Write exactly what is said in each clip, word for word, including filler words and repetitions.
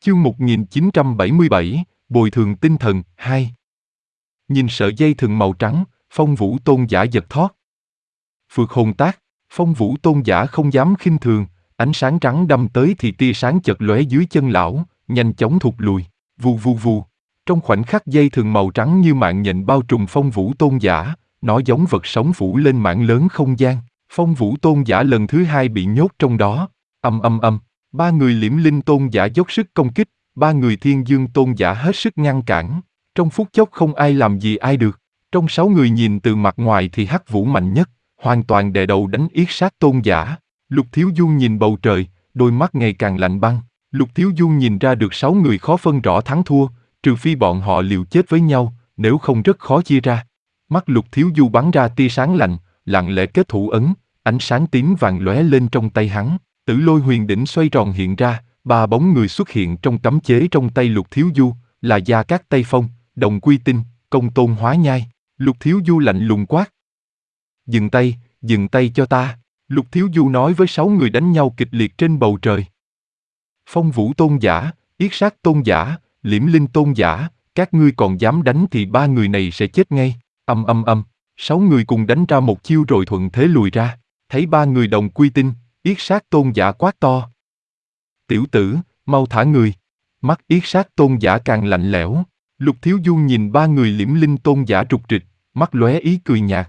Chương một nghìn chín trăm bảy mươi bảy, Bồi thường tinh thần, hai. Nhìn sợi dây thừng màu trắng, Phong Vũ Tôn giả giật thót. Phược hồn tác, Phong Vũ Tôn giả không dám khinh thường, ánh sáng trắng đâm tới thì tia sáng chật lóe dưới chân lão, nhanh chóng thụt lùi, vù vù vù. Trong khoảnh khắc dây thừng màu trắng như mạng nhện bao trùm Phong Vũ Tôn giả, nó giống vật sống phủ lên mảng lớn không gian. Phong Vũ Tôn giả lần thứ hai bị nhốt trong đó, âm âm âm. Ba người Liễm Linh Tôn giả dốc sức công kích, ba người Thiên Dương Tôn giả hết sức ngăn cản. Trong phút chốc không ai làm gì ai được. Trong sáu người nhìn từ mặt ngoài thì Hắc Vũ mạnh nhất, hoàn toàn đè đầu đánh Yết Sát Tôn giả. Lục Thiếu Du nhìn bầu trời, đôi mắt ngày càng lạnh băng. Lục Thiếu Du nhìn ra được sáu người khó phân rõ thắng thua, trừ phi bọn họ liều chết với nhau, nếu không rất khó chia ra. Mắt Lục Thiếu Du bắn ra tia sáng lạnh, lặng lẽ kết thủ ấn, ánh sáng tím vàng lóe lên trong tay hắn. Tử Lôi Huyền Đỉnh xoay tròn hiện ra, ba bóng người xuất hiện trong cấm chế trong tay Lục Thiếu Du, là Gia Cát Tây Phong, Đồng Quy Tinh, Công Tôn Hóa Nhai. Lục Thiếu Du lạnh lùng quát: "Dừng tay, dừng tay cho ta!" Lục Thiếu Du nói với sáu người đánh nhau kịch liệt trên bầu trời. Phong Vũ Tôn giả, Yết Sát Tôn giả, Liễm Linh Tôn giả, các ngươi còn dám đánh thì ba người này sẽ chết ngay. Âm âm âm, sáu người cùng đánh ra một chiêu rồi thuận thế lùi ra. Thấy ba người Đồng Quy Tinh, Yết Sát Tôn giả quát to: "Tiểu tử, mau thả người!" Mắt Yết Sát Tôn giả càng lạnh lẽo. Lục Thiếu Du nhìn ba người Liễm Linh Tôn giả trục trịch, mắt lóe ý cười nhạt.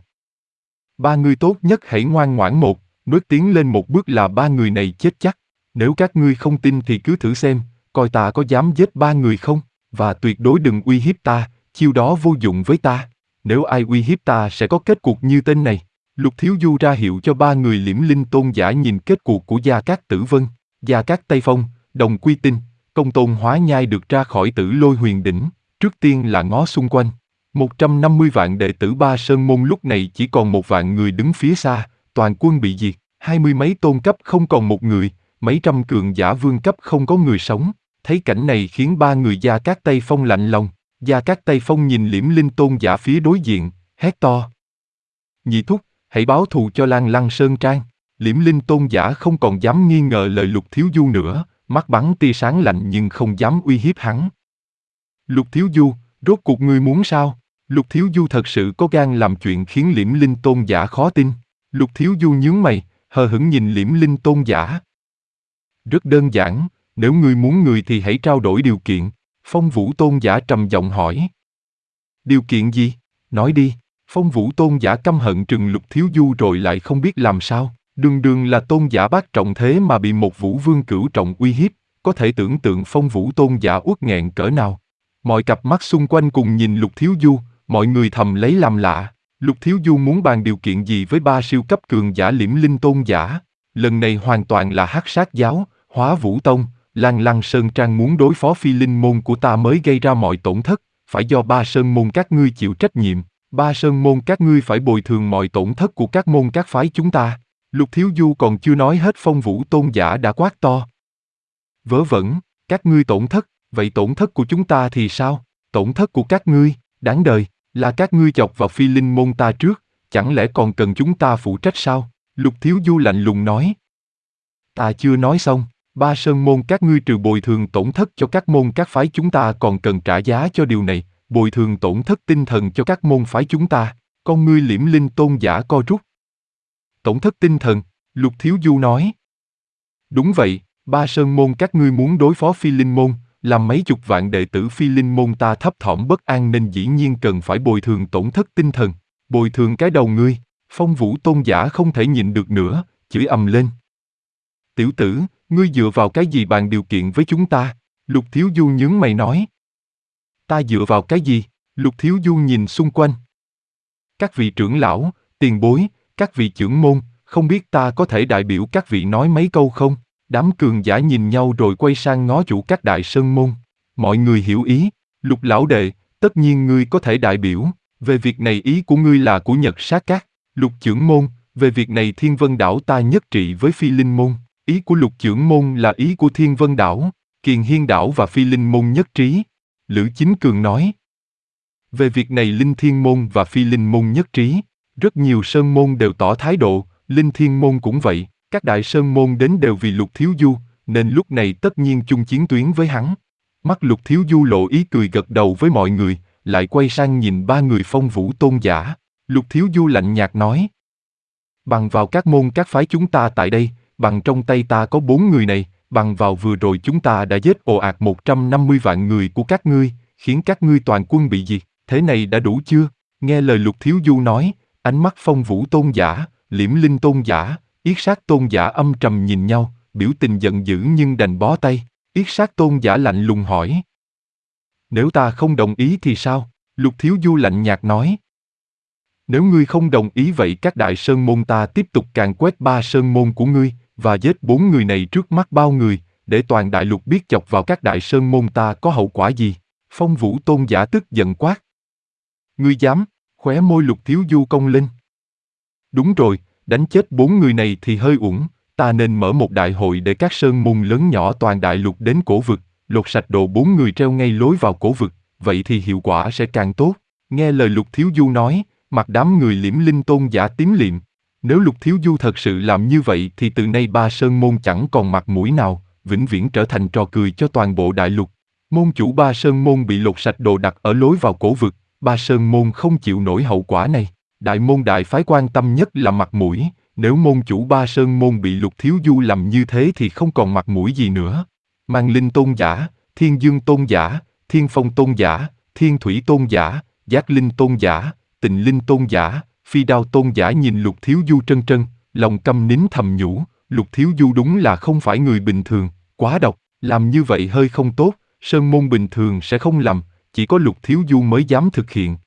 Ba người tốt nhất hãy ngoan ngoãn một, bước tiến lên một bước là ba người này chết chắc. Nếu các ngươi không tin thì cứ thử xem, coi ta có dám giết ba người không, và tuyệt đối đừng uy hiếp ta, chiêu đó vô dụng với ta. Nếu ai uy hiếp ta sẽ có kết cục như tên này. Lục Thiếu Du ra hiệu cho ba người Liễm Linh Tôn giả nhìn kết cuộc của Gia Cát Tử Vân, Gia Cát Tây Phong, Đồng Quy Tinh, Công Tôn Hóa Nhai được ra khỏi Tử Lôi Huyền Đỉnh. Trước tiên là ngó xung quanh. một trăm năm mươi vạn đệ tử Ba Sơn Môn lúc này chỉ còn một vạn người đứng phía xa, toàn quân bị diệt, hai mươi mấy tôn cấp không còn một người, mấy trăm cường giả vương cấp không có người sống. Thấy cảnh này khiến ba người Gia Cát Tây Phong lạnh lòng. Gia Cát Tây Phong nhìn Liễm Linh Tôn giả phía đối diện, hét to: "Nhị thúc, hãy báo thù cho Lan Lăng Sơn Trang." Liễm Linh Tôn giả không còn dám nghi ngờ lời Lục Thiếu Du nữa, mắt bắn tia sáng lạnh nhưng không dám uy hiếp hắn. "Lục Thiếu Du, rốt cuộc ngươi muốn sao?" Lục Thiếu Du thật sự có gan làm chuyện khiến Liễm Linh Tôn giả khó tin. Lục Thiếu Du nhướng mày, hờ hững nhìn Liễm Linh Tôn giả. "Rất đơn giản, nếu ngươi muốn người thì hãy trao đổi điều kiện." Phong Vũ Tôn giả trầm giọng hỏi. "Điều kiện gì? Nói đi." Phong Vũ Tôn giả căm hận trừng Lục Thiếu Du rồi lại không biết làm sao. Đường đường là tôn giả bát trọng thế mà bị một Vũ Vương cửu trọng uy hiếp, có thể tưởng tượng Phong Vũ Tôn giả uất nghẹn cỡ nào. Mọi cặp mắt xung quanh cùng nhìn Lục Thiếu Du, mọi người thầm lấy làm lạ. Lục Thiếu Du muốn bàn điều kiện gì với ba siêu cấp cường giả Liễm Linh Tôn giả? Lần này hoàn toàn là Hắc Sát giáo, Hóa Vũ Tông, Lan Lăng Sơn Trang muốn đối phó Phi Linh môn của ta mới gây ra mọi tổn thất, phải do Ba Sơn môn các ngươi chịu trách nhiệm. Ba Sơn môn các ngươi phải bồi thường mọi tổn thất của các môn các phái chúng ta. Lục Thiếu Du còn chưa nói hết Phong Vũ Tôn giả đã quát to: "Vớ vẩn, các ngươi tổn thất, vậy tổn thất của chúng ta thì sao? Tổn thất của các ngươi, đáng đời, là các ngươi chọc vào Phi Linh môn ta trước, chẳng lẽ còn cần chúng ta phụ trách sao?" Lục Thiếu Du lạnh lùng nói. "Ta chưa nói xong, Ba Sơn môn các ngươi trừ bồi thường tổn thất cho các môn các phái chúng ta còn cần trả giá cho điều này, bồi thường tổn thất tinh thần cho các môn phái chúng ta." Con ngươi Liễm Linh Tôn giả co rút. "Tổn thất tinh thần?" Lục Thiếu Du nói. "Đúng vậy, Ba Sơn môn các ngươi muốn đối phó Phi Linh môn, làm mấy chục vạn đệ tử Phi Linh môn ta thấp thỏm bất an nên dĩ nhiên cần phải bồi thường tổn thất tinh thần." "Bồi thường cái đầu ngươi!" Phong Vũ Tôn giả không thể nhịn được nữa, chửi ầm lên. "Tiểu tử, ngươi dựa vào cái gì bàn điều kiện với chúng ta?" Lục Thiếu Du nhướng mày nói. "Ta dựa vào cái gì?" Lục Thiếu Du nhìn xung quanh. "Các vị trưởng lão, tiền bối, các vị trưởng môn, không biết ta có thể đại biểu các vị nói mấy câu không?" Đám cường giả nhìn nhau rồi quay sang ngó chủ các đại sơn môn. Mọi người hiểu ý. "Lục lão đệ, tất nhiên ngươi có thể đại biểu. Về việc này ý của ngươi là của Nhật Sát Các." "Lục trưởng môn, về việc này Thiên Vân đảo ta nhất trị với Phi Linh môn." "Ý của Lục trưởng môn là ý của Thiên Vân đảo, Kiền Hiên đảo và Phi Linh môn nhất trí." Lữ Chính Cường nói. "Về việc này Linh Thiên môn và Phi Linh môn nhất trí." Rất nhiều sơn môn đều tỏ thái độ, Linh Thiên môn cũng vậy. Các đại sơn môn đến đều vì Lục Thiếu Du, nên lúc này tất nhiên chung chiến tuyến với hắn. Mắt Lục Thiếu Du lộ ý cười gật đầu với mọi người, lại quay sang nhìn ba người Phong Vũ tôn giả. Lục Thiếu Du lạnh nhạt nói: bằng vào các môn các phái chúng ta tại đây, bằng trong tay ta có bốn người này, bằng vào vừa rồi chúng ta đã giết ồ ạt một trăm năm mươi vạn người của các ngươi, khiến các ngươi toàn quân bị diệt, thế này đã đủ chưa? Nghe lời Lục Thiếu Du nói, ánh mắt Phong Vũ tôn giả, Liễm Linh tôn giả, Yết Sát tôn giả âm trầm nhìn nhau, biểu tình giận dữ nhưng đành bó tay. Yết Sát tôn giả lạnh lùng hỏi: nếu ta không đồng ý thì sao? Lục Thiếu Du lạnh nhạt nói: nếu ngươi không đồng ý vậy các đại sơn môn ta tiếp tục càn quét ba sơn môn của ngươi, và giết bốn người này trước mắt bao người, để toàn đại lục biết chọc vào các đại sơn môn ta có hậu quả gì. Phong Vũ tôn giả tức giận quát: ngươi dám? Khóe môi Lục Thiếu Du cong lên. Đúng rồi, đánh chết bốn người này thì hơi uổng, ta nên mở một đại hội để các sơn môn lớn nhỏ toàn đại lục đến cổ vực, lột sạch đồ bốn người treo ngay lối vào cổ vực, vậy thì hiệu quả sẽ càng tốt. Nghe lời Lục Thiếu Du nói, mặt đám người Liễm Linh tôn giả tím liệm. Nếu Lục Thiếu Du thật sự làm như vậy thì từ nay ba sơn môn chẳng còn mặt mũi nào, vĩnh viễn trở thành trò cười cho toàn bộ đại lục. Môn chủ ba sơn môn bị lột sạch đồ đặt ở lối vào cổ vực, ba sơn môn không chịu nổi hậu quả này. Đại môn đại phái quan tâm nhất là mặt mũi, nếu môn chủ ba sơn môn bị Lục Thiếu Du làm như thế thì không còn mặt mũi gì nữa. Mang Linh tôn giả, Thiên Dương tôn giả, Thiên Phong tôn giả, Thiên Thủy tôn giả, Giác Linh tôn giả, Tịnh Linh tôn giả, Phi Đao tôn giả nhìn Lục Thiếu Du trân trân, lòng căm nín thầm nhủ, Lục Thiếu Du đúng là không phải người bình thường, quá độc, làm như vậy hơi không tốt, sơn môn bình thường sẽ không làm, chỉ có Lục Thiếu Du mới dám thực hiện,